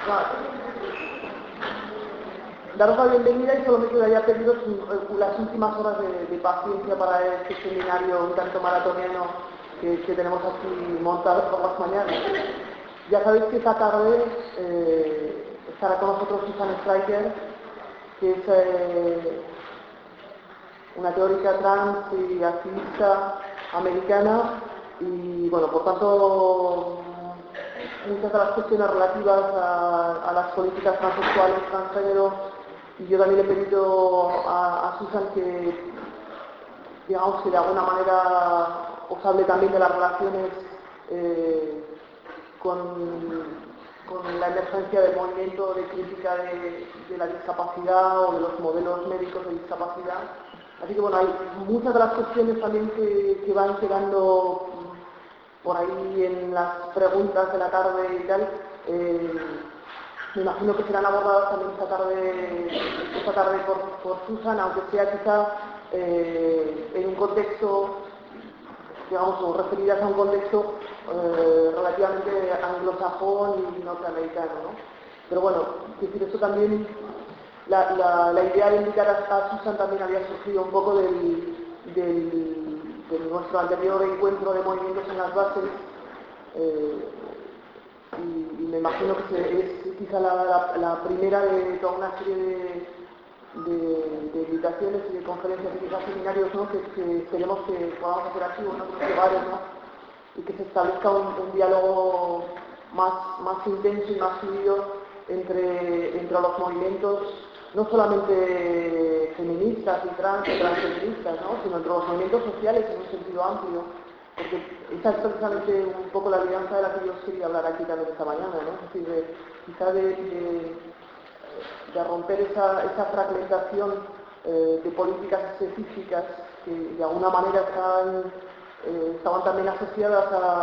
Daros la bienvenida y solo me quedaría pediros las últimas horas de paciencia para este seminario un tanto maratoniano que tenemos aquí montado por las mañanas. Ya sabéis que esta tarde estará con nosotros Susan Stryker, que es una teórica trans y activista americana, y bueno, por tanto muchas de las cuestiones relativas a las políticas transexuales, transgénero, y yo también he pedido a Susan que, digamos, que de alguna manera os hable también de las relaciones con la emergencia del movimiento de crítica de la discapacidad o de los modelos médicos de discapacidad. Así que bueno, hay muchas de las cuestiones también que van quedando por ahí en las preguntas de la tarde y tal. Me imagino que serán abordadas también esta tarde por Susan, aunque sea quizá en un contexto, digamos, o referidas a un contexto relativamente anglosajón y norteamericano, ¿no? Pero bueno, es decir, eso también, la idea de invitar a Susan también había surgido un poco de nuestro anterior encuentro de movimientos en las bases, y me imagino que es quizá la primera de toda una serie de invitaciones y de conferencias y quizás seminarios, ¿no? que esperemos que podamos hacer aquí o en otros lugares, ¿no? Y que se establezca un diálogo más intenso y más fluido entre los movimientos, no solamente feministas y transfeministas, ¿no? Sino entre los movimientos sociales en un sentido amplio, porque esa es precisamente un poco la alianza de la que yo os quería hablar aquí también esta mañana, ¿no? Es decir, quizá de romper esa fragmentación de políticas específicas que de alguna manera estaban también asociadas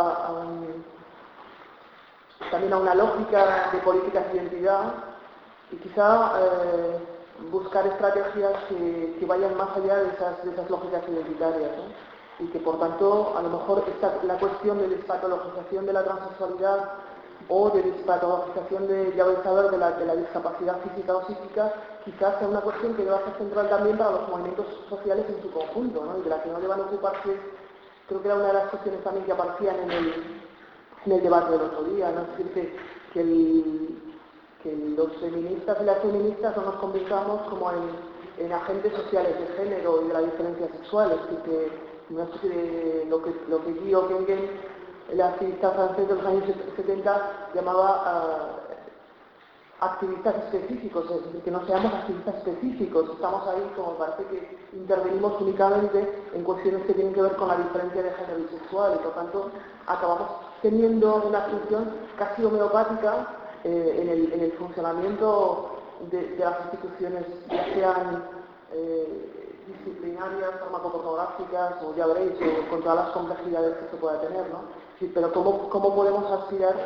también a una lógica de políticas de identidad, y quizá buscar estrategias que vayan más allá de esas lógicas identitarias, ¿no? Y que por tanto a lo mejor la cuestión de despatologización de la transexualidad o de despatologización ya vais a ver de la discapacidad física o psíquica, quizás sea una cuestión que deba ser central también para los movimientos sociales en su conjunto, ¿no? Y de la que no deban ocuparse. Creo que era una de las cuestiones también que aparecían en el debate del otro día, ¿no? Es decir, que los feministas y las feministas no nos convirtamos como en agentes sociales de género y de la diferencia sexual. Es decir, que no es que lo que Guido Kengen, el activista francés de los años 70, llamaba activistas específicos, es decir, que no seamos activistas específicos, estamos ahí como parece que intervenimos únicamente en cuestiones que tienen que ver con la diferencia de género y sexual, y por tanto acabamos teniendo una función casi homeopática en el funcionamiento de las instituciones, ya sean disciplinarias, farmacopornográficas, o ya veréis, o con todas las complejidades que se pueda tener, ¿no? Sí, pero ¿cómo podemos aspirar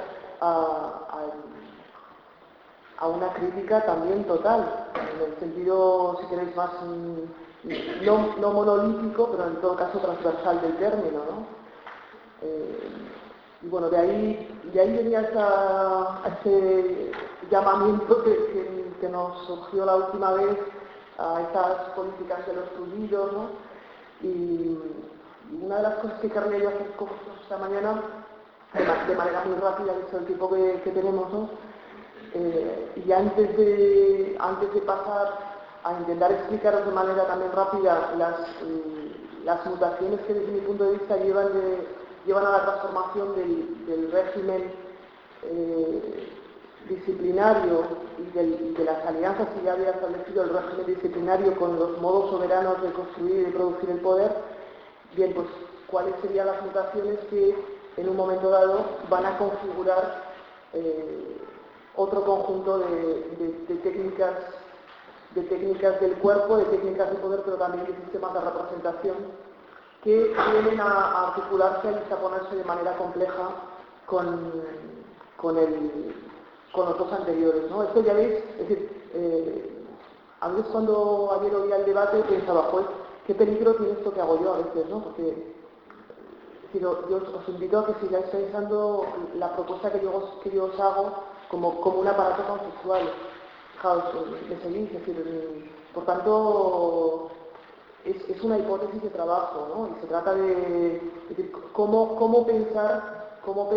a una crítica también total, en el sentido, si queréis, más no monolítico, pero en todo caso transversal del término, ¿no? Y bueno, de ahí venía este llamamiento que nos surgió la última vez a estas políticas de los fluidos, ¿no? Y una de las cosas que querría yo hacer con vosotros esta mañana, de manera muy rápida, visto el tiempo que tenemos, ¿no? Y antes de pasar a intentar explicaros de manera también rápida las mutaciones que desde mi punto de vista llevan a la transformación del régimen disciplinario y de las alianzas que ya había establecido el régimen disciplinario con los modos soberanos de construir y producir el poder. Bien, pues cuáles serían las mutaciones que en un momento dado van a configurar otro conjunto de técnicas del cuerpo, de técnicas de poder, pero también de sistemas de representación que vienen a articularse y a ponerse de manera compleja con los dos anteriores, ¿no? Esto ya veis, es decir, a veces cuando ayer oía el debate pensaba, pues, qué peligro tiene esto que hago yo a veces, ¿no? Porque yo os invito a que sigáis pensando la propuesta que yo os hago como un aparato conceptual. Fijaos, me seguís, es decir, por tanto, es una hipótesis de trabajo, ¿no? Y se trata de decir, cómo pensar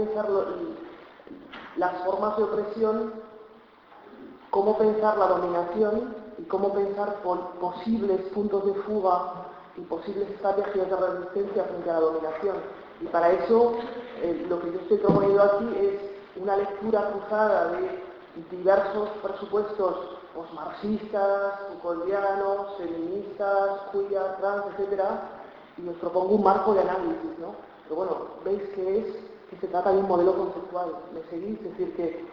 las formas de opresión, cómo pensar la dominación y cómo pensar posibles puntos de fuga y posibles estrategias de resistencia frente a la dominación. Y para eso, lo que yo estoy proponiendo aquí es una lectura cruzada de diversos presupuestos posmarxistas, Foucaultianos, feministas, queer, trans, etc. Y os propongo un marco de análisis, ¿no? Pero bueno, veis que se trata de un modelo conceptual. ¿Me seguís? Es decir, que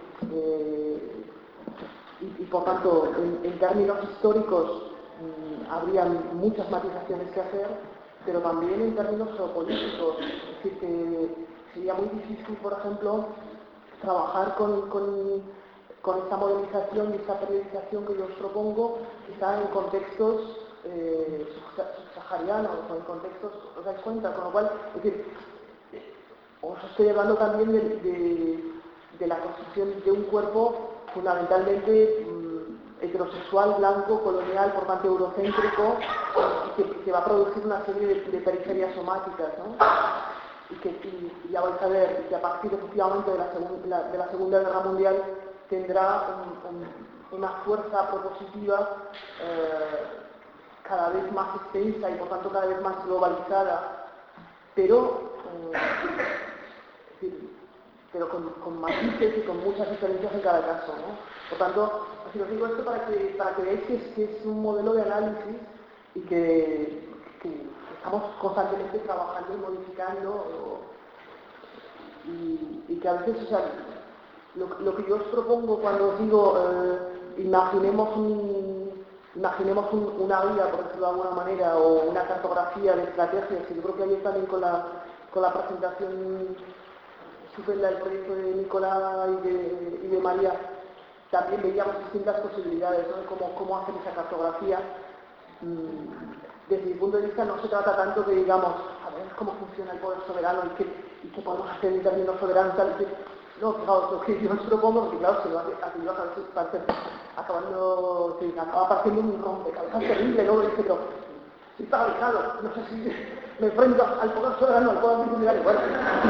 y por tanto, en términos históricos habría muchas matizaciones que hacer, pero también en términos geopolíticos. Es decir, que sería muy difícil, por ejemplo, trabajar con esta modernización y esta periodización que yo os propongo, quizá en contextos subsaharianos o en contextos, ¿os dais cuenta? Con lo cual, es decir, os estoy hablando también de la construcción de un cuerpo fundamentalmente heterosexual, blanco, colonial, por tanto eurocéntrico, que va a producir una serie de periferias somáticas, ¿no? Y ya vais a ver que a partir efectivamente de la Segunda Guerra Mundial tendrá una fuerza propositiva cada vez más extensa y por tanto cada vez más globalizada, pero con matices y con muchas diferencias en cada caso, ¿no? Por tanto, os digo esto para que veáis que es un modelo de análisis y que estamos constantemente trabajando y modificando y que a veces, o sea, lo que yo os propongo cuando os digo imaginemos una guía, por decirlo de alguna manera, o una cartografía de estrategias, y yo creo que ayer también con la presentación estupenda del proyecto de Nicolás y de María, también veíamos distintas posibilidades, ¿no? De cómo hacer esa cartografía. Desde mi punto de vista no se trata tanto de, digamos, a ver cómo funciona el poder soberano y qué podemos hacer en términos soberanos, tal, no, fijaos, lo que yo os propongo, porque claro, si lo hace a veces acaba partiendo un rompecabezas terrible, ¿no? Dice, pero estoy paralizado, no sé si me enfrento al poder soberano, al poder multinacional, bueno.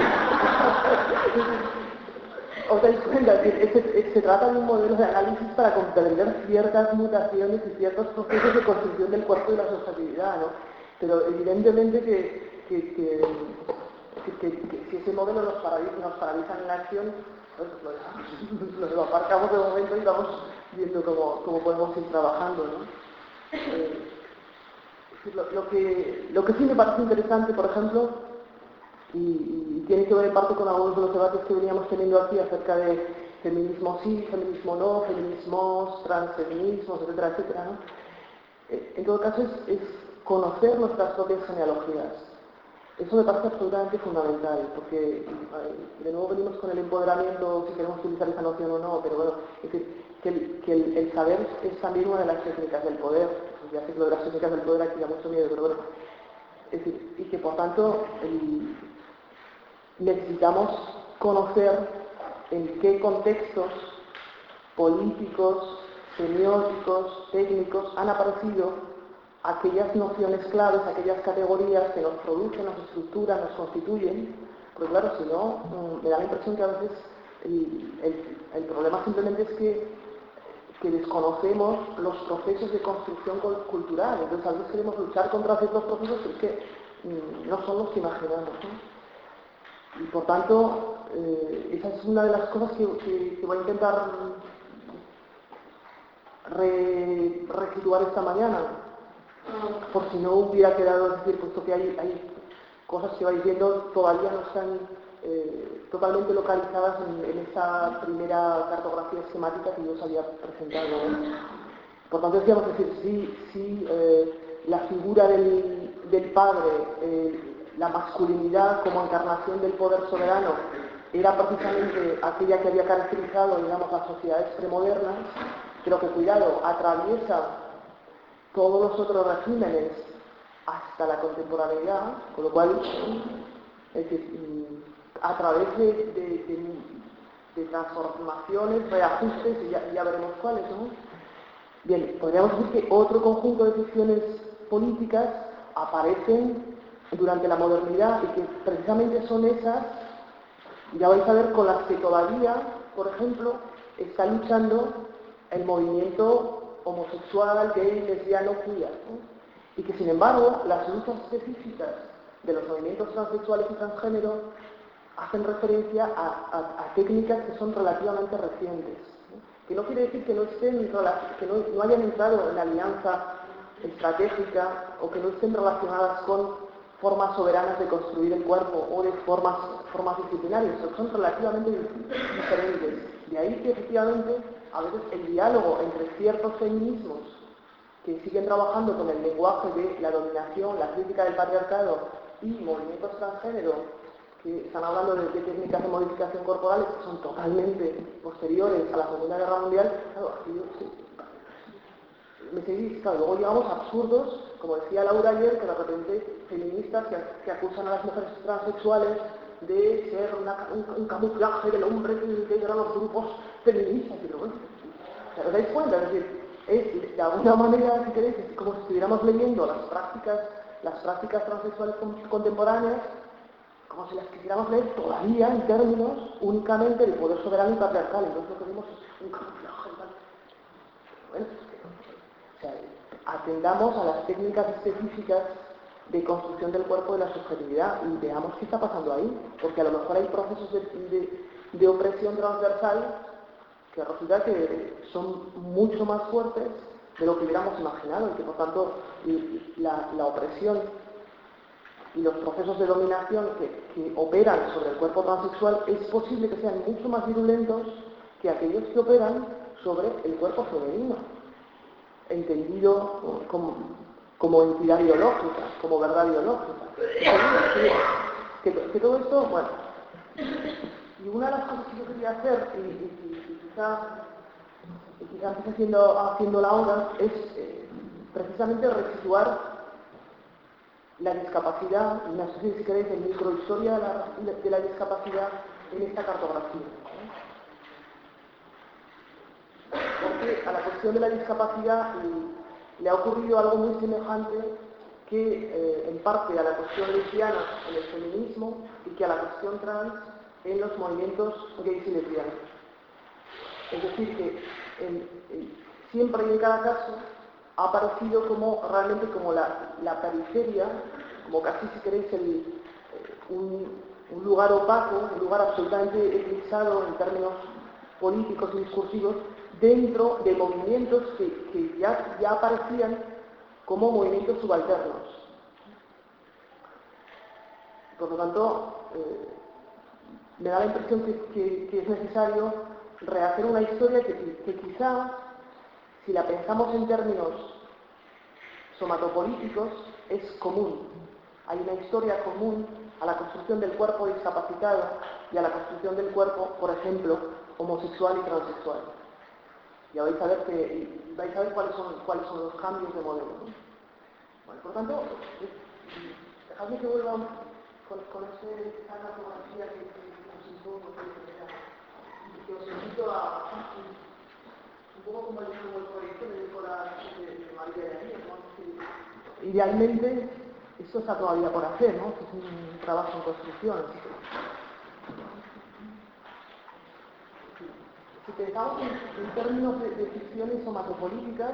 ¿Os dais cuenta? Se trata de un modelo de análisis para comprender ciertas mutaciones y ciertos procesos de construcción del cuerpo y la subjetividad, ¿no? Pero evidentemente que si ese modelo nos paraliza en la acción, pues lo aparcamos de momento y vamos viendo cómo podemos ir trabajando, ¿no? Lo que sí me parece interesante, por ejemplo, y tiene que ver en parte con algunos de los debates que veníamos teniendo aquí acerca de feminismo sí, feminismo no, feminismos, transfeminismos, etcétera, etcétera, ¿no? En todo caso es conocer nuestras propias genealogías. Eso me parece absolutamente fundamental, porque de nuevo venimos con el empoderamiento, si queremos utilizar esa noción o no, pero bueno, es decir, que el saber es también una de las técnicas del poder. Ya sé que lo de las técnicas del poder aquí da mucho miedo, pero bueno, es decir, y que por tanto necesitamos conocer en qué contextos políticos, semióticos, técnicos han aparecido aquellas nociones claves, aquellas categorías que nos producen, nos estructuran, nos constituyen, porque claro, si no, me da la impresión que a veces el problema simplemente es que desconocemos los procesos de construcción cultural. Entonces a veces queremos luchar contra ciertos procesos que no son los que imaginamos, ¿no? Y por tanto, esa es una de las cosas que voy a intentar resituar esta mañana, por si no hubiera quedado, es decir, puesto que hay cosas que vais viendo todavía no están totalmente localizadas en esta primera cartografía esquemática que yo os había presentado, ¿no? Por tanto, decíamos, es decir, sí, la figura del padre, la masculinidad como encarnación del poder soberano, era precisamente aquella que había caracterizado, digamos, las sociedades premodernas, pero que, cuidado, atraviesa todos los otros regímenes hasta la contemporaneidad, con lo cual, es decir, a través de transformaciones, reajustes, y ya veremos cuáles, ¿no? Bien, podríamos decir que otro conjunto de ficciones políticas aparecen durante la modernidad y que precisamente son esas, ya vais a ver, con las que todavía, por ejemplo, está luchando el movimiento homosexual, gay, lesbiano, queer, ¿no? Y que, sin embargo, las luchas específicas de los movimientos transexuales y transgénero hacen referencia a técnicas que son relativamente recientes, ¿no? Que no quiere decir que no hayan entrado en la alianza estratégica o que no estén relacionadas con formas soberanas de construir el cuerpo o de formas disciplinarias, son relativamente diferentes. De ahí que efectivamente a veces el diálogo entre ciertos feminismos que siguen trabajando con el lenguaje de la dominación, la crítica del patriarcado y movimientos transgénero que están hablando de técnicas de modificación corporales que son totalmente posteriores a la Segunda Guerra Mundial, claro, me seguís, claro, luego llegamos a absurdos, como decía Laura ayer, que de repente feministas que acusan a las mujeres transexuales de ser un camuflaje del hombre que integra los grupos feministas, pero bueno, ¿os dais cuenta? Es decir, es de alguna manera, si queréis, es como si estuviéramos leyendo las prácticas transexuales contemporáneas, como si las quisiéramos leer todavía en términos únicamente del poder soberano y patriarcal. Entonces lo que vemos es un camuflaje y tal. Bueno, o sea, atendamos a las técnicas específicas de construcción del cuerpo de la subjetividad y veamos qué está pasando ahí, porque a lo mejor hay procesos de opresión transversal que resulta que son mucho más fuertes de lo que hubiéramos imaginado y que por tanto la opresión y los procesos de dominación que operan sobre el cuerpo transexual es posible que sean mucho más virulentos que aquellos que operan sobre el cuerpo femenino, entendido como entidad biológica, como verdad biológica. Que todo esto, bueno, y una de las cosas que yo quería hacer, y quizá empecé haciéndola ahora, es precisamente resituar la discapacidad, y no sé si queréis, en microhistoria de la discapacidad en esta cartografía. Porque a la cuestión de la discapacidad le ha ocurrido algo muy semejante que en parte a la cuestión lesbiana en el feminismo y que a la cuestión trans en los movimientos gays y lesbianos. Es decir, que siempre y en cada caso ha aparecido realmente como la periferia, como casi si queréis un lugar opaco, un lugar absolutamente eclipsado en términos políticos y discursivos, dentro de movimientos que ya aparecían como movimientos subalternos. Por lo tanto, me da la impresión que es necesario rehacer una historia que quizá, si la pensamos en términos somatopolíticos, es común. Hay una historia común a la construcción del cuerpo discapacitado y a la construcción del cuerpo, por ejemplo, homosexual y transexual. Ya vais a ver cuáles son los cambios de modelo, ¿no? Bueno, por tanto, dejadme que vuelva con esta cartografía que os impongo, que os invito a un poco como el proyecto de Nicolás de María de Aníbal, ¿no? Idealmente, esto está todavía por hacer, ¿no? Es un trabajo en construcción. Si pensamos en términos de ficciones somatopolíticas,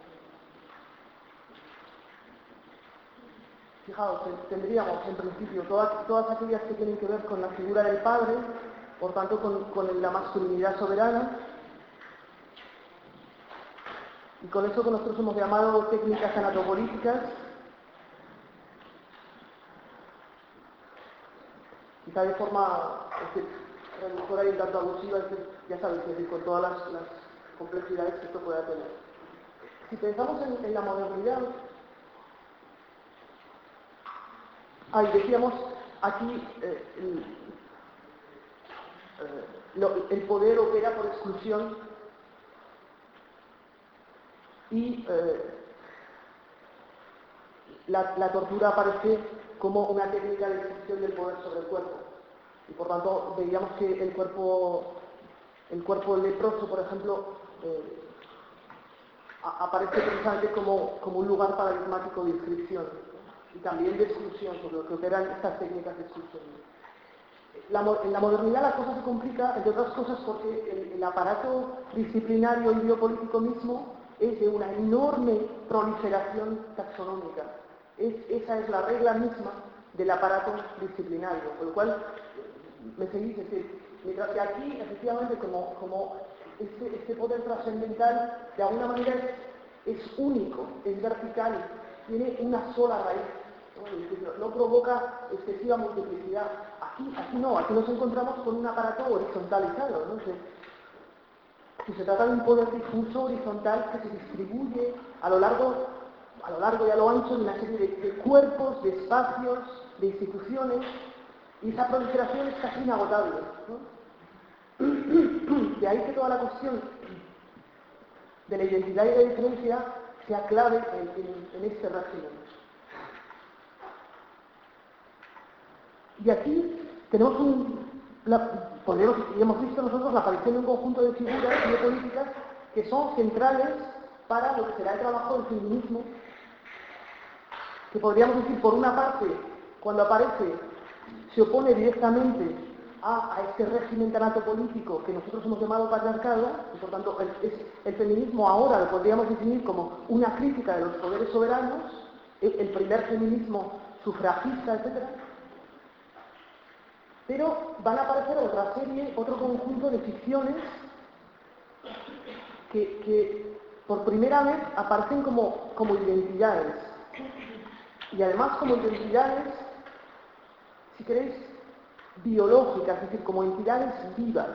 fijaos, tendríamos en principio todas aquellas que tienen que ver con la figura del padre, por tanto con la masculinidad soberana, y con eso que nosotros hemos llamado técnicas anatopolíticas, quizá de forma reductora y un tanto abusiva, ya sabéis, es decir, con todas las complejidades que esto pueda tener. Si pensamos en la modernidad, decíamos aquí el poder opera por exclusión y la tortura aparece como una técnica de exclusión del poder sobre el cuerpo. Y por tanto veíamos que el cuerpo El cuerpo leproso, por ejemplo, aparece precisamente como un lugar paradigmático de inscripción y también de exclusión, sobre lo que operan estas técnicas de exclusión. En la modernidad la cosa se complica, entre otras cosas, porque el aparato disciplinario y biopolítico mismo es de una enorme proliferación taxonómica. Esa es la regla misma del aparato disciplinario, con lo cual, me seguís, mientras que aquí, efectivamente, como este poder trascendental, de alguna manera es único, es vertical, tiene una sola raíz, no provoca excesiva multiplicidad. Aquí no, aquí nos encontramos con un aparato horizontalizado, ¿no? Que se trata de un poder difuso, horizontal, que se distribuye a lo largo y a lo ancho de una serie de cuerpos, de espacios, de instituciones, y esa proliferación es casi inagotable, ¿no? De ahí que toda la cuestión de la identidad y la diferencia sea clave en este régimen. Y aquí tenemos hemos visto nosotros la aparición de un conjunto de figuras biopolíticas que son centrales para lo que será el trabajo del feminismo, que podríamos decir, por una parte, cuando aparece, se opone directamente a este régimen tanatopolítico que nosotros hemos llamado patriarcado, y por tanto el feminismo ahora lo podríamos definir como una crítica de los poderes soberanos, el primer feminismo sufragista, etc. Pero van a aparecer otro conjunto de ficciones que por primera vez aparecen como identidades. Y además como identidades, si queréis, biológicas, es decir, como entidades vivas.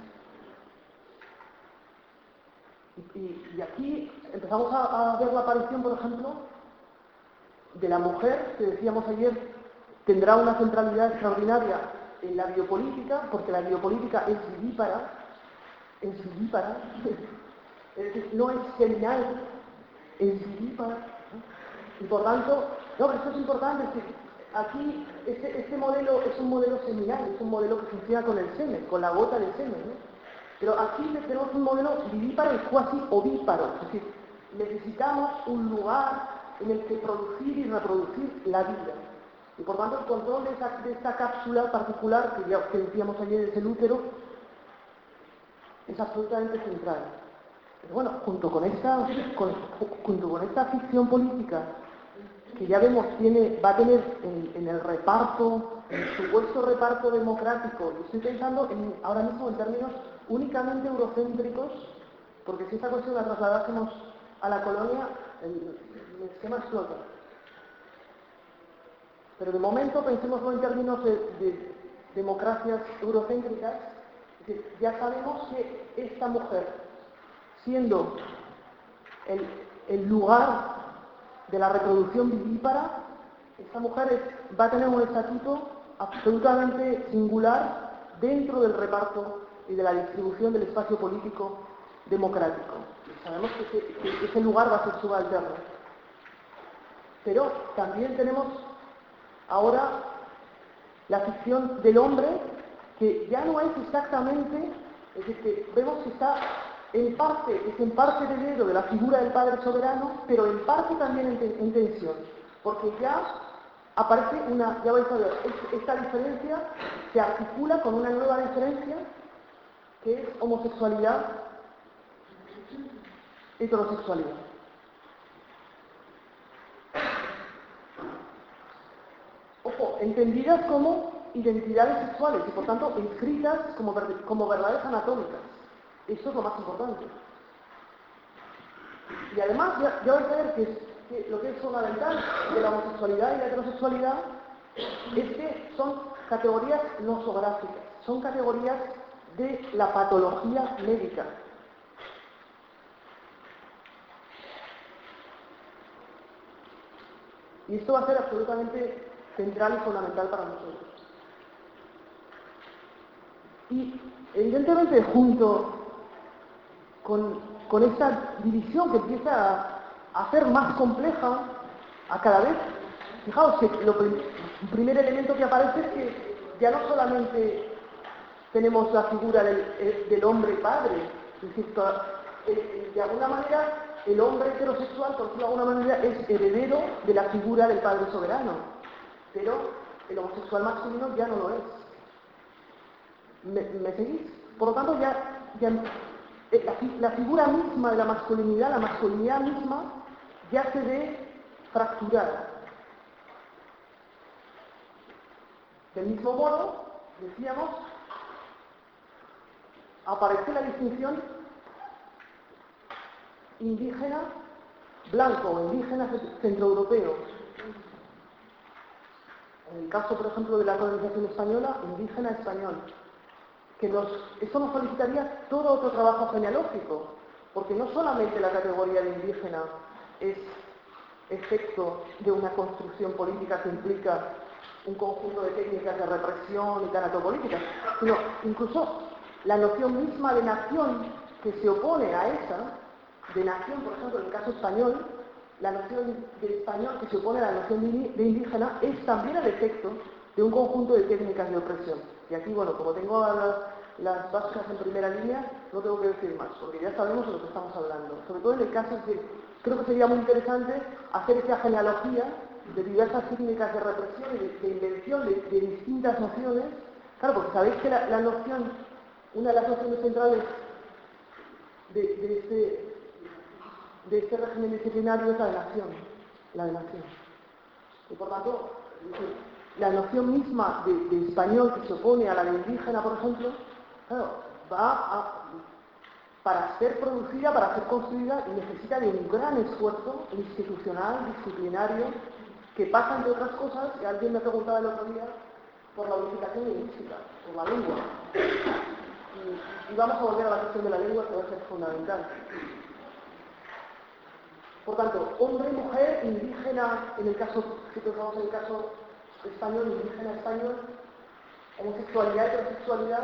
Y aquí empezamos a ver la aparición, por ejemplo, de la mujer, que decíamos ayer, tendrá una centralidad extraordinaria en la biopolítica, porque la biopolítica es vivípara, es decir, no es seminal, es vivípara, ¿no? Y por tanto, pero esto es importante, es que aquí este modelo es un modelo seminal, es un modelo que funciona con el semen, con la gota del semen, ¿no? Pero aquí tenemos un modelo vivíparo y cuasi ovíparo, es decir, necesitamos un lugar en el que producir y reproducir la vida. Y por tanto el control de esta cápsula particular, que decíamos ayer, es el útero, es absolutamente central. Pero bueno, junto con esta ficción política, que ya vemos va a tener en el reparto, en el supuesto reparto democrático, y estoy pensando ahora mismo en términos únicamente eurocéntricos, porque si esta cuestión la trasladásemos a la colonia, el esquema explota. Pero de momento pensémoslo en términos de democracias eurocéntricas, es decir, ya sabemos que esta mujer, siendo el lugar de la reproducción vivípara, esta mujer va a tener un estatuto absolutamente singular dentro del reparto y de la distribución del espacio político democrático. Y sabemos que ese lugar va a ser subalterno. Pero también tenemos ahora la ficción del hombre, que ya no es exactamente, es decir, que vemos que es en parte heredero de la figura del padre soberano, pero en parte también en tensión, porque ya aparece ya vais a ver, esta diferencia se articula con una nueva diferencia, que es homosexualidad, heterosexualidad. Ojo, entendidas como identidades sexuales y por tanto inscritas como verdades anatómicas. Esto es lo más importante. Y además ya vais a ver que lo que es fundamental de la homosexualidad y la heterosexualidad es que son categorías nosográficas, son categorías de la patología médica. Y esto va a ser absolutamente central y fundamental para nosotros. Y evidentemente junto con esta división que empieza a ser más compleja, a cada vez, fijaos que el primer elemento que aparece es que ya no solamente tenemos la figura del hombre padre. Es decir, de alguna manera, el hombre heterosexual, por decirlo de alguna manera, es heredero de la figura del padre soberano, pero el homosexual masculino ya no lo es. ¿Me seguís? Por lo tanto, la figura misma de la masculinidad misma, ya se ve fracturada. Del mismo modo, decíamos, aparece la distinción indígena blanco, indígena centroeuropeo. En el caso, por ejemplo, de la colonización española, indígena español. Esto nos solicitaría todo otro trabajo genealógico, porque no solamente la categoría de indígena es efecto de una construcción política que implica un conjunto de técnicas de represión y tanatopolíticas, sino incluso la noción misma de nación que se opone a esa, de nación, por ejemplo, en el caso español, la noción de español que se opone a la noción de indígena es también el efecto de un conjunto de técnicas de opresión. Y aquí, bueno, como tengo a las vascas en primera línea, no tengo que decir más, porque ya sabemos de lo que estamos hablando. Sobre todo en el caso de, creo que sería muy interesante hacer esa genealogía de diversas técnicas de represión y de invención de distintas nociones. Claro, porque sabéis que la noción, una de las nociones centrales de este régimen disciplinario es la de nación. Y por tanto, la noción misma de español que se opone a la de indígena, por ejemplo, claro, para ser producida, para ser construida, necesita de un gran esfuerzo institucional, disciplinario, que pasa, entre otras cosas, que alguien me preguntaba el otro día, por la unificación lingüística, por la lengua. Y vamos a volver a la cuestión de la lengua, que va a ser fundamental. Por tanto, hombre, mujer, indígena, en el caso, si pensamos en el caso español, indígena español, homosexualidad, heterosexualidad.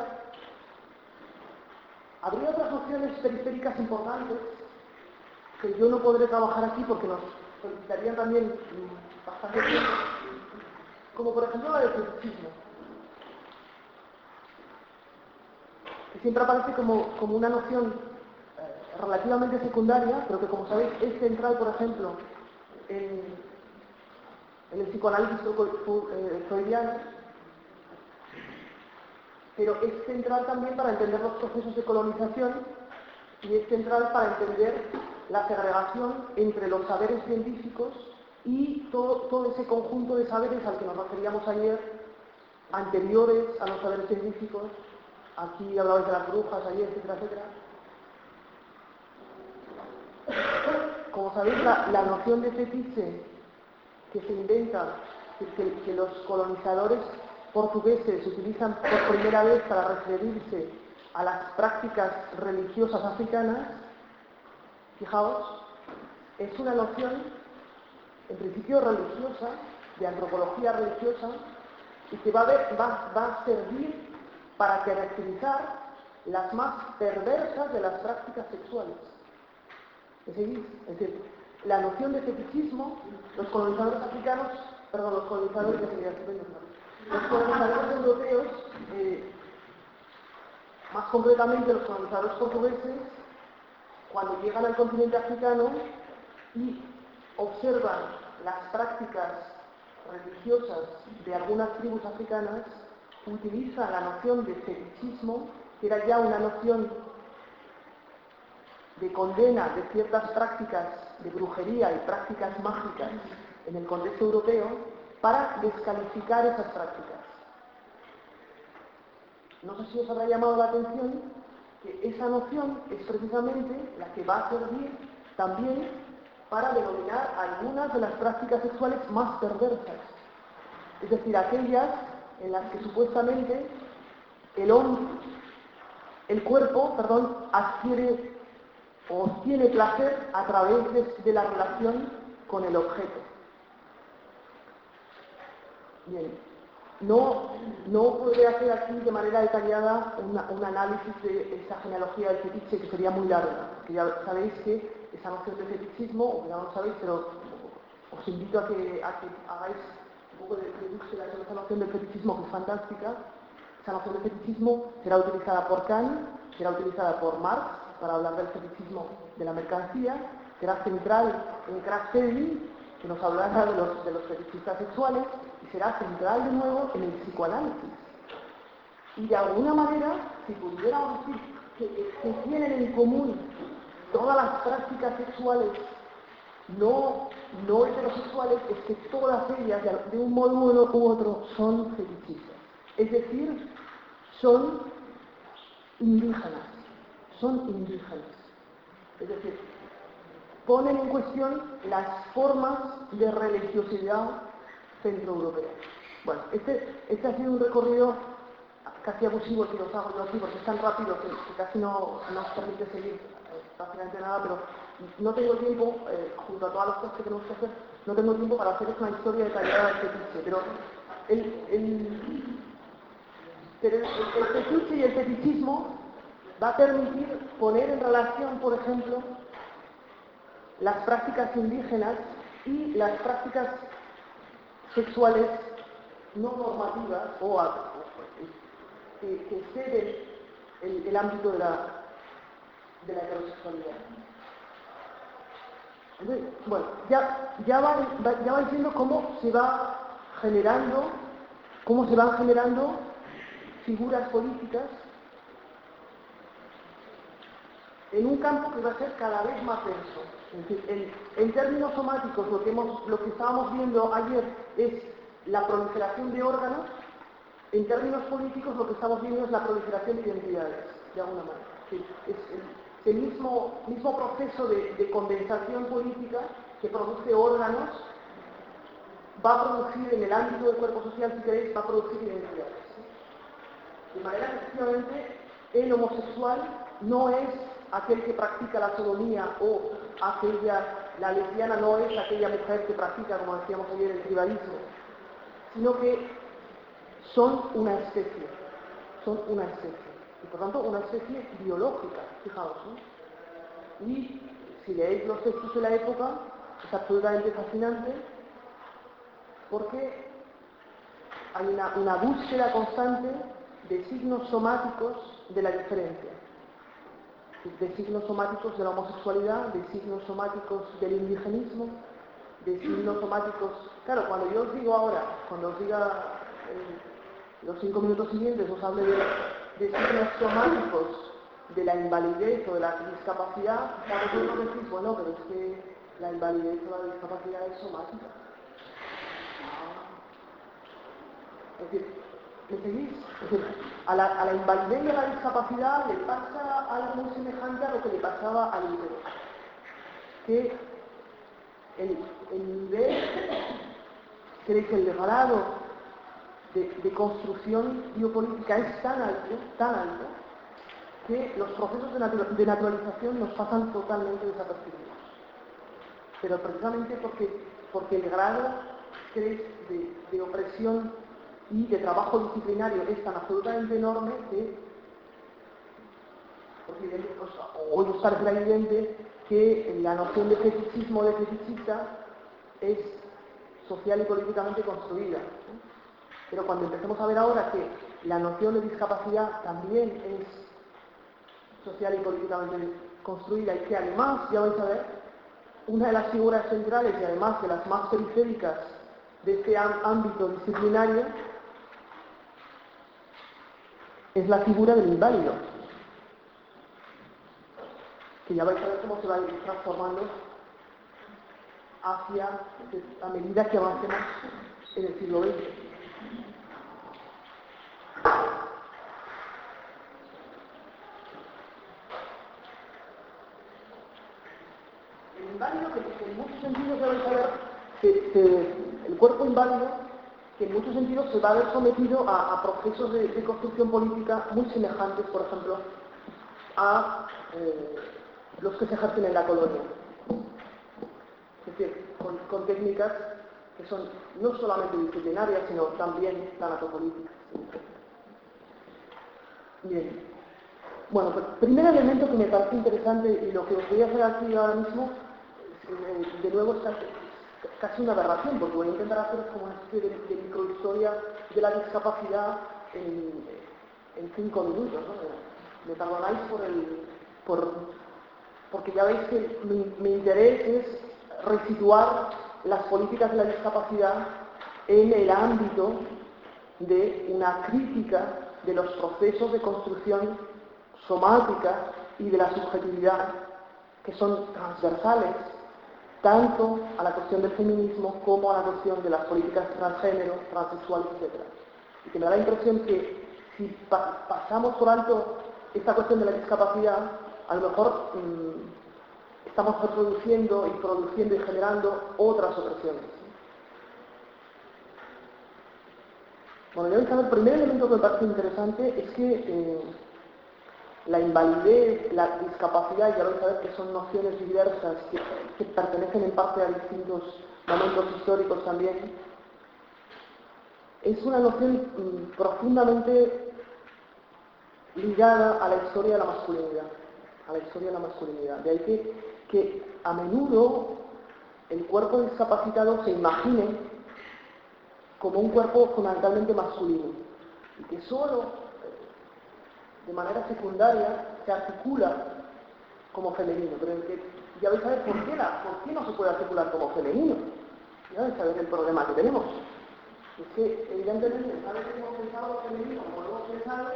Habría otras nociones periféricas importantes que yo no podré trabajar aquí porque nos solicitarían también bastante tiempo, como por ejemplo la del fetichismo, que siempre aparece como una noción relativamente secundaria, pero que, como sabéis, es central, por ejemplo, en el psicoanálisis freudiano, pero es central también para entender los procesos de colonización y es central para entender la segregación entre los saberes científicos y todo ese conjunto de saberes al que nos referíamos ayer, anteriores a los saberes científicos. Aquí hablabais de las brujas ayer, etcétera, etcétera. Como sabéis, la noción de fetiche que se inventa, que los colonizadores portugueses utilizan por primera vez para referirse a las prácticas religiosas africanas, fijaos, es una noción, en principio religiosa, de antropología religiosa, y que va a servir para caracterizar las más perversas de las prácticas sexuales. Es decir, la noción de fetichismo, los colonizadores africanos, perdón, los colonizadores europeos, más concretamente los colonizadores portugueses, cuando llegan al continente africano y observan las prácticas religiosas de algunas tribus africanas, utilizan la noción de fetichismo, que era ya una noción de condena de ciertas prácticas de brujería y prácticas mágicas en el contexto europeo, para descalificar esas prácticas. No sé si os habrá llamado la atención que esa noción es precisamente la que va a servir también para denominar algunas de las prácticas sexuales más perversas, es decir, aquellas en las que supuestamente el cuerpo adquiere o obtiene placer a través de la relación con el objeto. Bien, no podré hacer aquí de manera detallada un análisis de esa genealogía del fetiche, que sería muy larga, porque ya sabéis que esa noción de fetichismo, o que ya no lo sabéis, pero os invito a que hagáis un poco de búsqueda sobre esa noción del fetichismo, que es fantástica, Esa noción de fetichismo será utilizada por Kant, será utilizada por Marx para hablar del fetichismo de la mercancía, será central en Krafft-Ebing, que nos hablará de los fetichistas sexuales, y será central de nuevo en el psicoanálisis. Y de alguna manera, si pudiéramos decir que tienen en común todas las prácticas sexuales no heterosexuales, es que todas ellas, de un modo u otro, son fetichistas. Es decir, son indígenas. Es decir, ponen en cuestión las formas de religiosidad centroeuropea. Bueno, este ha sido un recorrido casi abusivo, si los hago yo aquí, porque es tan rápido que casi no nos permite seguir prácticamente nada, pero no tengo tiempo, junto a todas las cosas que tenemos que hacer, no tengo tiempo para hacer una historia detallada del fetiche, pero el fetiche y el fetichismo va a permitir poner en relación, por ejemplo, las prácticas indígenas y las prácticas sexuales no normativas o que exceden el ámbito de la heterosexualidad. Entonces, bueno, ya vais viendo cómo se van generando figuras políticas en un campo que va a ser cada vez más denso. Es decir, en términos somáticos, lo que estábamos viendo ayer es la proliferación de órganos. En términos políticos, lo que estamos viendo es la proliferación de identidades, de alguna manera. Es el mismo proceso de condensación política que produce órganos, va a producir en el ámbito del cuerpo social, si queréis, va a producir identidades. De manera que, efectivamente, el homosexual no es aquel que practica la sodomía o la lesbiana no es aquella mujer que practica, como decíamos ayer, el tribalismo, sino que son una especie, y por tanto una especie biológica, fijaos, ¿no? Y si leéis los textos de la época, es absolutamente fascinante, porque hay una búsqueda constante de signos somáticos de la diferencia, de signos somáticos de la homosexualidad, de signos somáticos del indigenismo, de signos somáticos... Claro, cuando yo os digo ahora, cuando os diga los 5 minutos siguientes, os hable de signos somáticos de la invalidez o de la discapacidad, vosotros decís, bueno, pero es que la invalidez o la discapacidad es somática. Es decir, ¿me seguís? Es decir, a la invalidez y a la discapacidad le pasa algo muy semejante a lo que le pasaba al útero. Que el nivel, ¿creéis que el grado de construcción biopolítica es tan alto, que los procesos de naturalización nos pasan totalmente desapercibidos? Pero precisamente porque el grado, ¿creéis?, de opresión y de trabajo disciplinario es tan absolutamente enorme que hoy os parecerá evidente que la noción de fetichismo de fetichista es social y políticamente construida, ¿no? Pero cuando empecemos a ver ahora que la noción de discapacidad también es social y políticamente construida y que además, ya vais a ver, una de las figuras centrales y además de las más periféricas de este ámbito disciplinario es la figura del inválido, que ya vais a ver cómo se va a ir transformando a medida que avancemos en el siglo XX. El inválido, que en muchos sentidos ya vais a ver el cuerpo inválido, que en muchos sentidos se va a ver sometido a procesos de construcción política muy semejantes, por ejemplo, a los que se ejercen en la colonia. Es decir, con técnicas que son no solamente disciplinarias, sino también tanatopolíticas. Bien. Bueno, pues el primer elemento que me parece interesante y lo que os voy a hacer aquí ahora mismo, de nuevo es casi una aberración, porque voy a intentar hacer como una especie de microhistoria de la discapacidad en 5 minutos, ¿no? Me perdonáis porque ya veis que mi interés es resituar las políticas de la discapacidad en el ámbito de una crítica de los procesos de construcción somática y de la subjetividad que son transversales tanto a la cuestión del feminismo como a la cuestión de las políticas transgénero, transexuales, etc. Y que me da la impresión que si pasamos por alto esta cuestión de la discapacidad, a lo mejor estamos reproduciendo y generando otras opresiones. Bueno, ya veis, el primer elemento que me parece interesante es que la invalidez, la discapacidad, ya vais a ver que son nociones diversas que pertenecen en parte a distintos momentos históricos también, es una noción profundamente ligada a la historia de la masculinidad. De ahí que a menudo el cuerpo discapacitado se imagine como un cuerpo fundamentalmente masculino y que solo de manera secundaria se articula como femenino, pero ya vais a ver por qué no se puede articular como femenino. Ya vais a ver el problema que tenemos. Es que, evidentemente, ¿sabes que hemos pensado lo femenino como lo hemos pensado?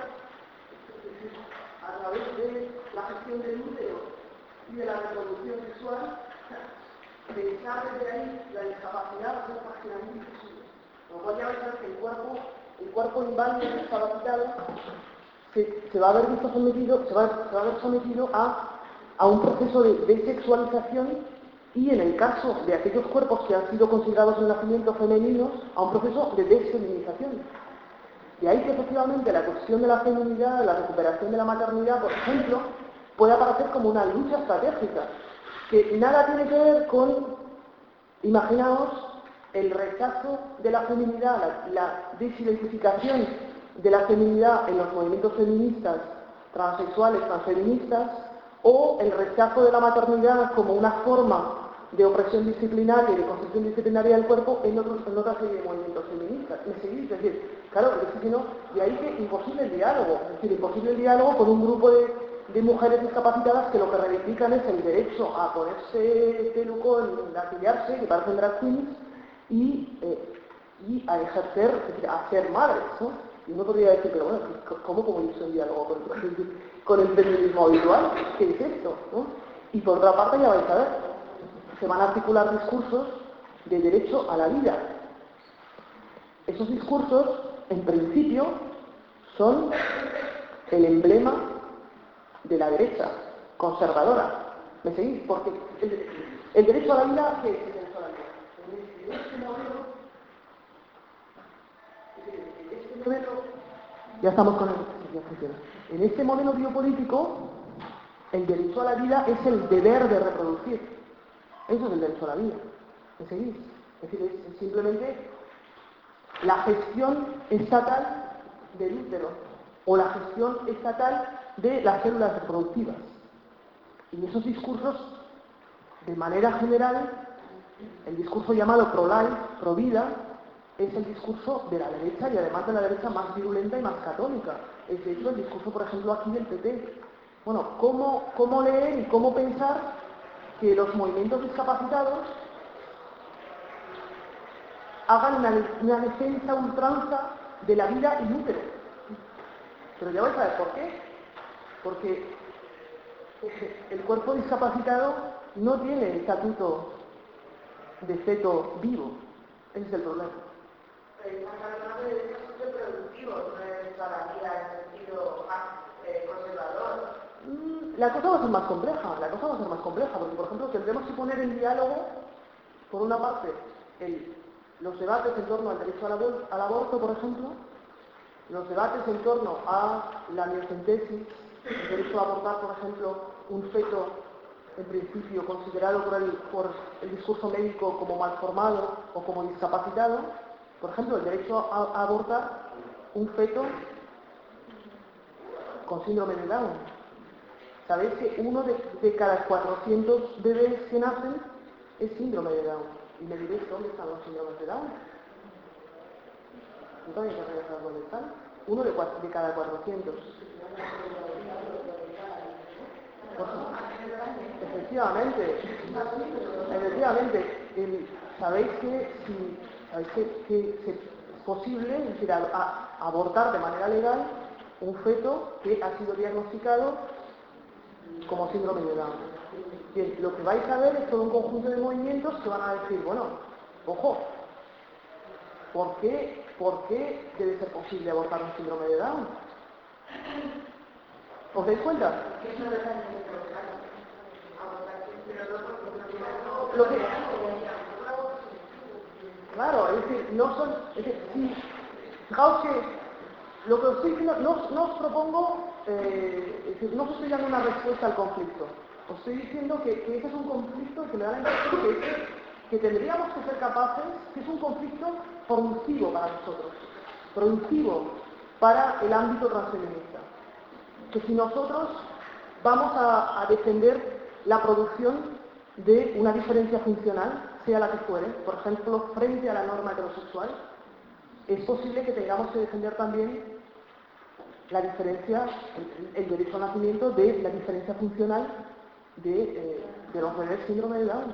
A través de la gestión del útero y de la reproducción sexual, pensar desde ahí la discapacidad es fascinante y imposible. Lo cual ya vais a ver que el cuerpo inválido discapacitado se va a ver sometido a un proceso de desexualización y, en el caso de aquellos cuerpos que han sido considerados en el nacimiento femeninos, a un proceso de desfeminización. De ahí que efectivamente la cuestión de la feminidad, la recuperación de la maternidad, por ejemplo, puede aparecer como una lucha estratégica, que nada tiene que ver con, imaginaos, el rechazo de la feminidad, la desidentificación de la feminidad en los movimientos feministas, transexuales, transfeministas, o el rechazo de la maternidad como una forma de opresión disciplinaria y de construcción disciplinaria del cuerpo en otra serie de movimientos feministas. ¿Me seguís? Es decir, claro, pero es que si no, de ahí que imposible el diálogo. Es decir, imposible el diálogo con un grupo de mujeres discapacitadas que lo que reivindican es el derecho a ponerse peluco, a afiliarse, que parecen drag queens, y a ejercer, es decir, a ser madres, ¿no? Y uno podría decir, pero bueno, ¿cómo comunizo el diálogo con el feminismo habitual? ¿Qué es esto? ¿No? Y por otra parte, ya vais a ver, se van a articular discursos de derecho a la vida. Esos discursos, en principio, son el emblema de la derecha conservadora. ¿Me seguís? Porque el derecho a la vida, ¿qué es el derecho a la vida? En este modelo, ya estamos con ya funciona. En este modelo biopolítico, el derecho a la vida es el deber de reproducir. Eso es el derecho a la vida. ¿Me seguís? Es decir, es simplemente la gestión estatal del útero o la gestión estatal de las células reproductivas. Y esos discursos, de manera general, el discurso llamado pro-life, pro-vida, es el discurso de la derecha y además de la derecha más virulenta y más católica. Es de hecho el discurso, por ejemplo, aquí del PP. Bueno, ¿cómo leer y cómo pensar que los movimientos discapacitados hagan una defensa ultranza de la vida in útero? Pero ya vais a ver por qué. Porque el cuerpo discapacitado no tiene el estatuto de feto vivo. Ese es el problema. Estamos hablando de derechos reproductivos, no de toda la vida en sentido más conservador. La cosa va a ser más compleja, porque, por ejemplo, tendremos que poner en diálogo, por una parte, los debates en torno al derecho al aborto, por ejemplo, los debates en torno a la miocentesis, el derecho a abortar, por ejemplo, un feto, en principio, considerado por el discurso médico como malformado o como discapacitado, por ejemplo, el derecho a abortar un feto con síndrome de Down. Sabéis que uno de cada 400 bebés que nacen es síndrome de Down. Y me diréis dónde están los síndromes de Down. ¿No tenéis que saber dónde están? uno de cada 400. Efectivamente, sabéis que es posible, es decir, abortar de manera legal un feto que ha sido diagnosticado como síndrome de Down. Bien, lo que vais a ver es todo un conjunto de movimientos que van a decir, bueno, ojo, ¿por qué debe ser posible abortar un síndrome de Down? ¿Os dais cuenta? Claro, es decir, no son... fijaos que lo que os estoy diciendo, no os propongo, es decir, no os estoy dando una respuesta al conflicto. Os estoy diciendo que ese es un conflicto que me da la impresión que tendríamos que ser capaces, que es un conflicto productivo para nosotros, productivo para el ámbito transfeminista. Que si nosotros vamos a defender la producción de una diferencia funcional, sea la que fuere, por ejemplo, frente a la norma heterosexual, es posible que tengamos que defender también la diferencia, el derecho al nacimiento de la diferencia funcional de los bebés síndrome de Down.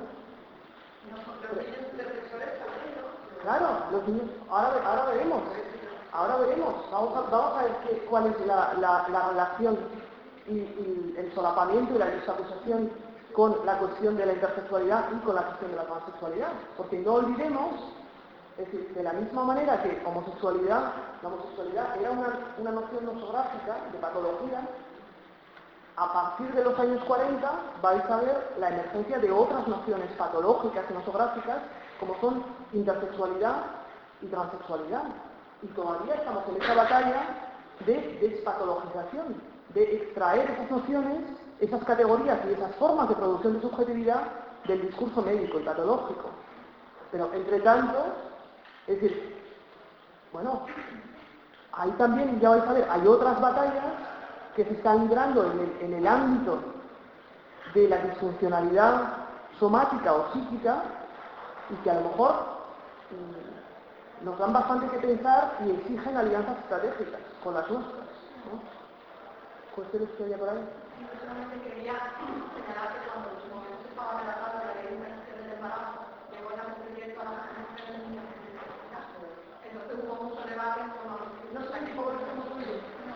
Claro, los niños, ahora veremos. Vamos a ver cuál es la relación y el solapamiento y la juxtaposición con la cuestión de la intersexualidad y con la cuestión de la transexualidad. Porque no olvidemos, es decir, de la misma manera que la homosexualidad era una noción nosográfica de patología, a partir de los años 40 vais a ver la emergencia de otras nociones patológicas y nosográficas, como son intersexualidad y transexualidad. Y todavía estamos en esa batalla de despatologización, de extraer esas nociones, esas categorías y esas formas de producción de subjetividad del discurso médico y patológico. Pero, entre tanto, es decir, bueno, ahí también, ya vais a ver, hay otras batallas que se están librando en el ámbito de la disfuncionalidad somática o psíquica y que a lo mejor nos dan bastante que pensar y exigen alianzas estratégicas con las nuestras, ¿no? ¿Cuestiones que haya por ahí? Yo solamente quería señalar que cuando en su momento se estaba relatando la ley de interrupción del embarazo, llegó la mujer a las mujeres de niñas de discapacidad. Entonces hubo mucho debate en torno a no sé qué poco hemos subido.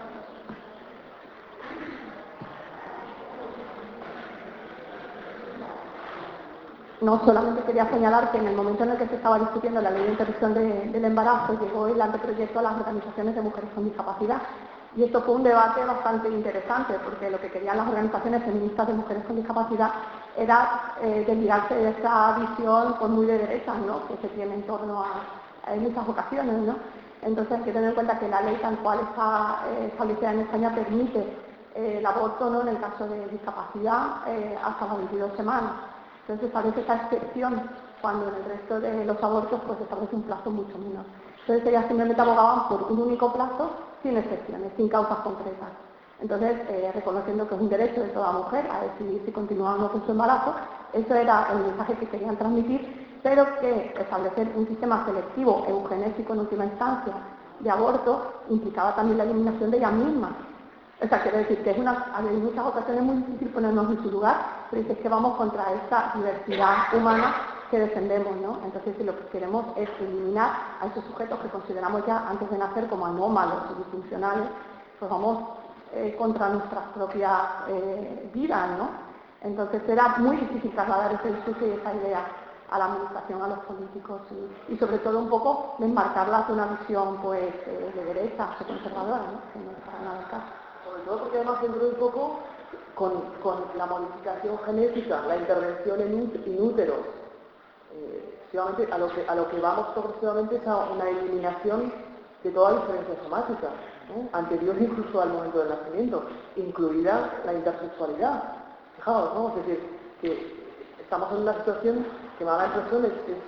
No, solamente quería señalar que en el momento en el que se estaba discutiendo la ley de interrupción del embarazo, llegó el anteproyecto a las organizaciones de mujeres con discapacidad. Y esto fue un debate bastante interesante, porque lo que querían las organizaciones feministas de mujeres con discapacidad era desligarse de esa visión pues, muy de derechas, ¿no?, que se tiene en torno en muchas ocasiones, ¿no? Entonces hay que tener en cuenta que la ley tal cual está establecida en España permite el aborto, ¿no?, en el caso de discapacidad hasta las 22 semanas. Entonces establece esta excepción cuando en el resto de los abortos pues establece un plazo mucho menor. Entonces ellas simplemente abogaban por un único plazo sin excepciones, sin causas concretas. Entonces, reconociendo que es un derecho de toda mujer a decidir si continúa o no con su embarazo, eso era el mensaje que querían transmitir, pero que establecer un sistema selectivo, eugenésico en última instancia, de aborto, implicaba también la eliminación de ellas mismas. O sea, quiero decir que en muchas ocasiones es muy difícil ponernos en su lugar, pero es que vamos contra esta diversidad humana que defendemos, ¿no? Entonces, si lo que queremos es eliminar a esos sujetos que consideramos ya antes de nacer como anómalos o disfuncionales, pues vamos contra nuestras propias vidas, ¿no? Entonces, era muy difícil trasladar ese discurso y esa idea a la administración, a los políticos y sobre todo un poco desmarcarlas de una visión pues de derecha o conservadora, ¿no?, que no es para nada el caso. Sobre todo porque además dentro de poco con la modificación genética, la intervención in útero, efectivamente a lo que vamos progresivamente es a una eliminación de toda diferencia somática, ¿no?, anterior incluso al momento del nacimiento, incluida la intersexualidad. Fijaos, ¿no?, es decir, que estamos en una situación que me da la impresión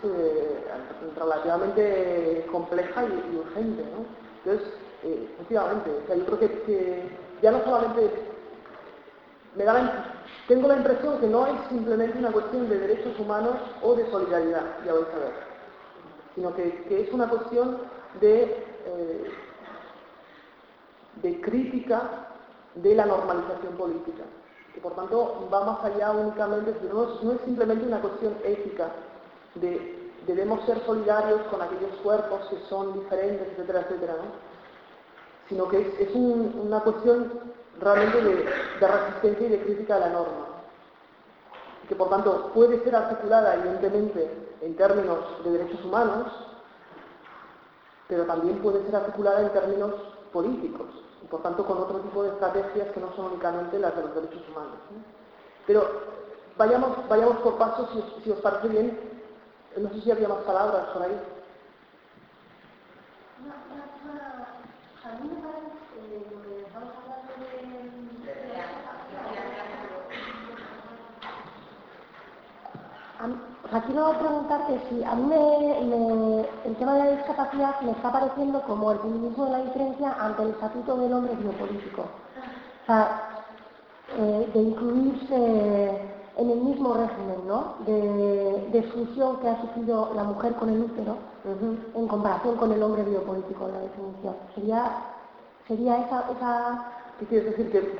es relativamente compleja y urgente, ¿no? Entonces, efectivamente, o sea, yo creo que ya no solamente tengo la impresión que no es simplemente una cuestión de derechos humanos o de solidaridad, ya vais a ver, sino que es una cuestión de de crítica de la normalización política. Y por tanto va más allá únicamente, no es simplemente una cuestión ética de debemos ser solidarios con aquellos cuerpos que son diferentes, etcétera, etcétera, ¿no? Sino que es una cuestión realmente de resistencia y de crítica a la norma. Y que por tanto puede ser articulada evidentemente en términos de derechos humanos, pero también puede ser articulada en términos políticos, y por tanto con otro tipo de estrategias que no son únicamente las de los derechos humanos, ¿no? Pero vayamos por pasos, si os parece bien. No sé si había más palabras por ahí. A mí me parece que estamos hablando quiero preguntarte si a mí el tema de la discapacidad me está pareciendo como el feminismo de la diferencia ante el estatuto del hombre biopolítico. O sea, de incluirse en el mismo régimen, ¿no? De exclusión que ha sufrido la mujer con el útero, en comparación con el hombre biopolítico de la definición. Sería esa... ¿Qué quieres decir?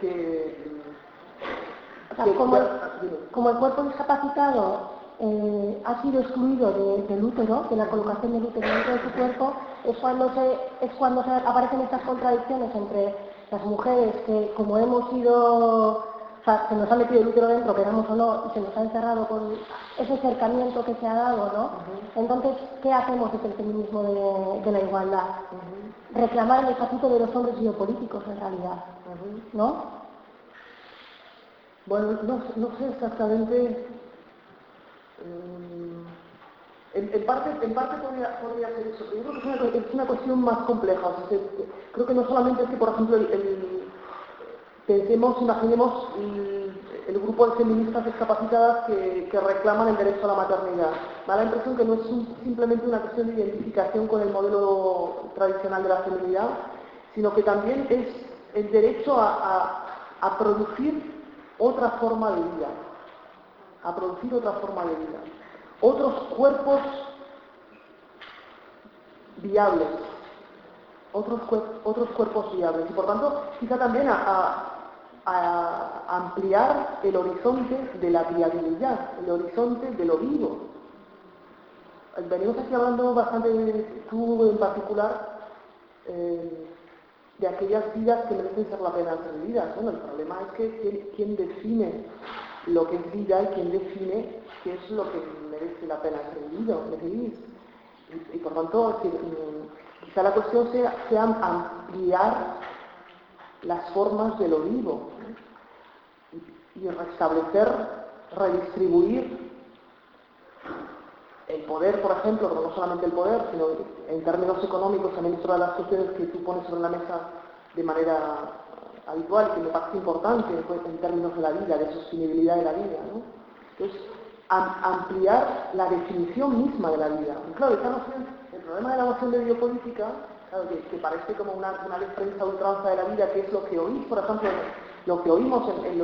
Como el cuerpo discapacitado ha sido excluido del útero, de la colocación del útero dentro de su cuerpo, es cuando aparecen estas contradicciones entre las mujeres que, como hemos sido... O sea, se nos ha metido el útero dentro, queramos o no, y se nos ha encerrado con ese acercamiento que se ha dado, ¿no? Entonces, ¿qué hacemos desde el feminismo de la igualdad? Reclamar el estatuto de los hombres biopolíticos, en realidad, ¿no? Bueno, no sé exactamente. En parte podría ser eso, pero yo creo que es una cuestión más compleja. O sea, creo que no solamente es que, por ejemplo, imaginemos el grupo de feministas discapacitadas que reclaman el derecho a la maternidad. Me da la impresión que no es simplemente una cuestión de identificación con el modelo tradicional de la feminidad, sino que también es el derecho a producir otra forma de vida, otros cuerpos viables, otros cuerpos viables, y por tanto quizá también a ampliar el horizonte de la viabilidad, el horizonte de lo vivo. Venimos aquí hablando bastante, tú en particular, de aquellas vidas que merecen ser la pena ser vividas. Bueno, el problema es que quién define lo que es vida y quién define qué es lo que merece la pena ser vivido, y por tanto, quizá la cuestión sea ampliar las formas de lo vivo, ¿no? Y restablecer, redistribuir el poder, por ejemplo, pero no solamente el poder, sino en términos económicos también es otra de las cuestiones que tú pones sobre la mesa de manera habitual, que me parece importante en términos de la vida, de sostenibilidad de la vida, ¿no? Entonces, ampliar la definición misma de la vida. Y claro, esta noción, el problema de la noción de biopolítica, claro, que parece como una defensa ultranza de la vida, que es lo que oís, por ejemplo, lo que oímos en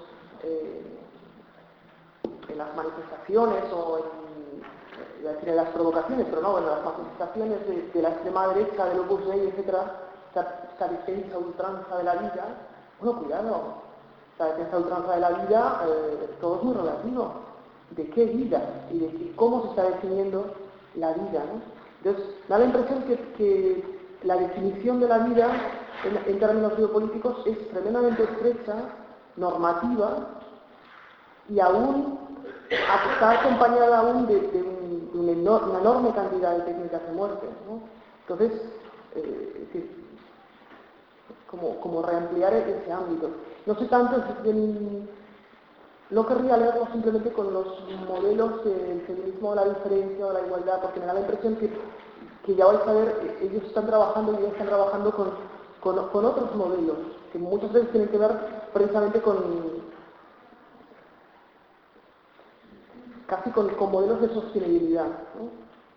las manifestaciones o en las provocaciones, pero no, bueno, las manifestaciones de la extrema derecha, del Opus Dei, etcétera, esta defensa ultranza de la vida. Bueno, cuidado, esta defensa ultranza de la vida, todo es muy relativo. ¿De qué vida? Y de cómo se está definiendo la vida, ¿no? Entonces, da la impresión que la definición de la vida en términos biopolíticos es tremendamente estrecha, normativa, y aún está acompañada aún de una enorme cantidad de técnicas de muerte, ¿no? Entonces, como reampliar ese ámbito. No sé tanto no querría leerlo simplemente con los modelos del feminismo de la diferencia o de la igualdad, porque me da la impresión que ya vais a ver, ellos están trabajando y ya están trabajando con otros modelos, que muchas veces tienen que ver precisamente casi con modelos de sostenibilidad, ¿no?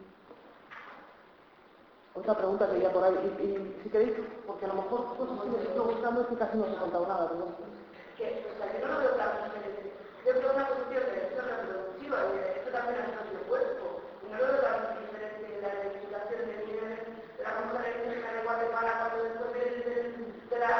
Otra pregunta que había por ahí, y si queréis, porque a lo mejor cosas que me estoy gustando es que casi no os he contado nada, ¿no? Yo no lo veo tan diferente. Yo creo una cuestión de elección reproductiva, y esto también es nuestro cuerpo. No lo veo tan diferente de la identificación de la mujer que se da igual de mala cuando después de la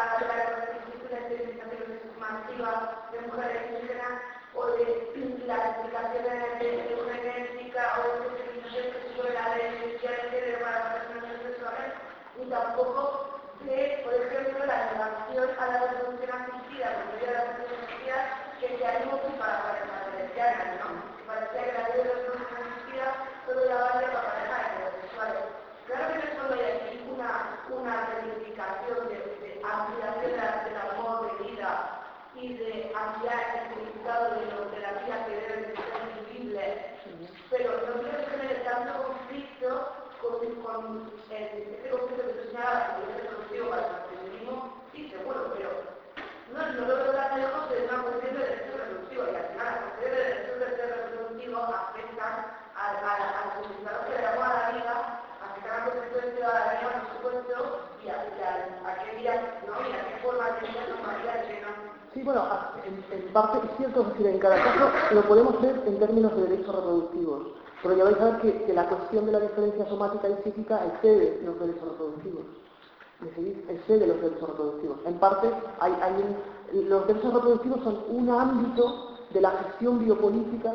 parte es cierto, es decir, en cada caso lo podemos ver en términos de derechos reproductivos, pero ya vais a ver que la cuestión de la diferencia somática y psíquica excede los derechos reproductivos. ¿Me seguís? Excede los derechos reproductivos. En parte, los derechos reproductivos son un ámbito de la gestión biopolítica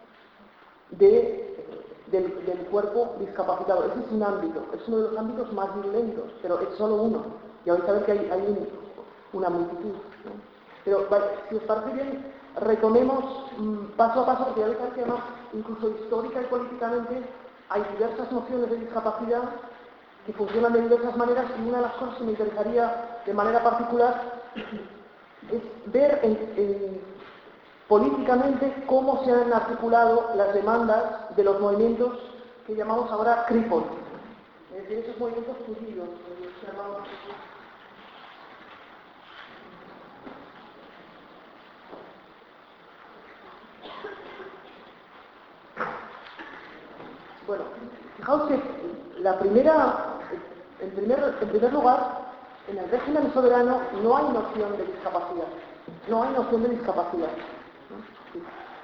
del cuerpo discapacitado. Ese es un ámbito, es uno de los ámbitos más violentos, pero es solo uno. Ya vais a ver que hay una multitud, ¿no? Pero vale, si os parece bien, retomemos paso a paso, porque ya vais a ver que además, incluso histórica y políticamente, hay diversas nociones de discapacidad que funcionan de diversas maneras, y una de las cosas que me interesaría de manera particular es ver políticamente cómo se han articulado las demandas de los movimientos que llamamos ahora CRIPOL, es decir, esos movimientos judíos, que llamamos. Bueno, fijaos que en primer lugar, en el régimen soberano no hay noción de discapacidad. No hay noción de discapacidad. ¿No?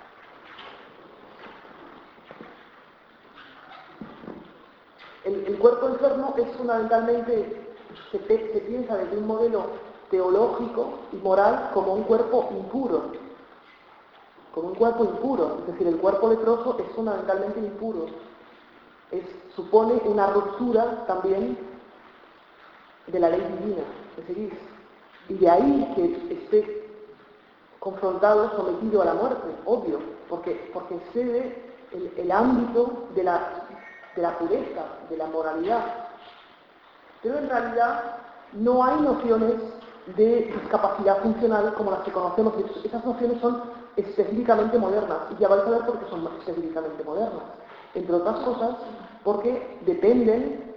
El cuerpo enfermo es fundamentalmente, se piensa desde un modelo teológico y moral como un cuerpo impuro. Como un cuerpo impuro, es decir, el cuerpo leproso es fundamentalmente impuro. Supone una ruptura también de la ley divina, ¿me seguís? Y de ahí que esté confrontado, sometido a la muerte, obvio, porque excede el ámbito de la pureza, de la moralidad. Pero en realidad no hay nociones de discapacidad funcional como las que conocemos. Esas nociones son específicamente modernas, y ya vais a ver por qué son específicamente modernas. Entre otras cosas, porque dependen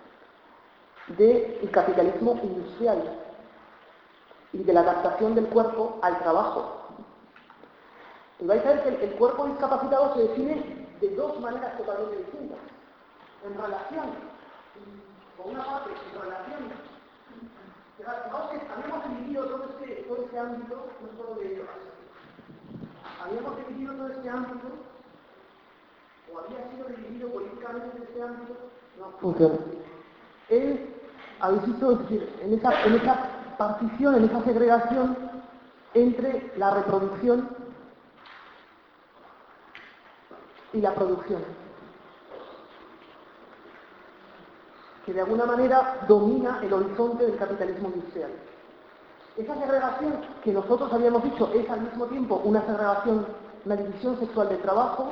del capitalismo industrial y de la adaptación del cuerpo al trabajo. Y vais a ver que el cuerpo discapacitado se define de dos maneras totalmente distintas. En relación, por una parte, en relación. Fijaos que habíamos dividido todo este ámbito, no solo de ellos. Habíamos dividido todo este ámbito, o había sido dividido políticamente en este ámbito, no funciona. Habéis visto, es decir, en esa partición, en esa segregación entre la reproducción y la producción, que de alguna manera domina el horizonte del capitalismo industrial. Esa segregación que nosotros habíamos dicho es al mismo tiempo una segregación, una división sexual del trabajo,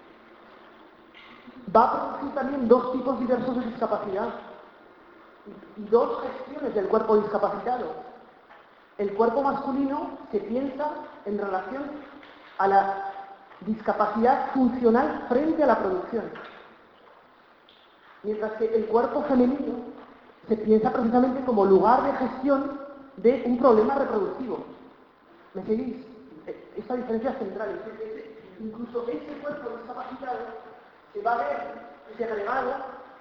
va a producir también dos tipos diversos de discapacidad y dos gestiones del cuerpo discapacitado. El cuerpo masculino se piensa en relación a la discapacidad funcional frente a la producción, mientras que el cuerpo femenino se piensa precisamente como lugar de gestión de un problema reproductivo. ¿Me seguís? Esta diferencia es central. Incluso ese cuerpo discapacitado se va a ver segregado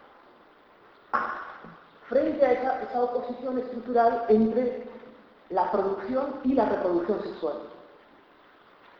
frente a esa oposición estructural entre la producción y la reproducción sexual.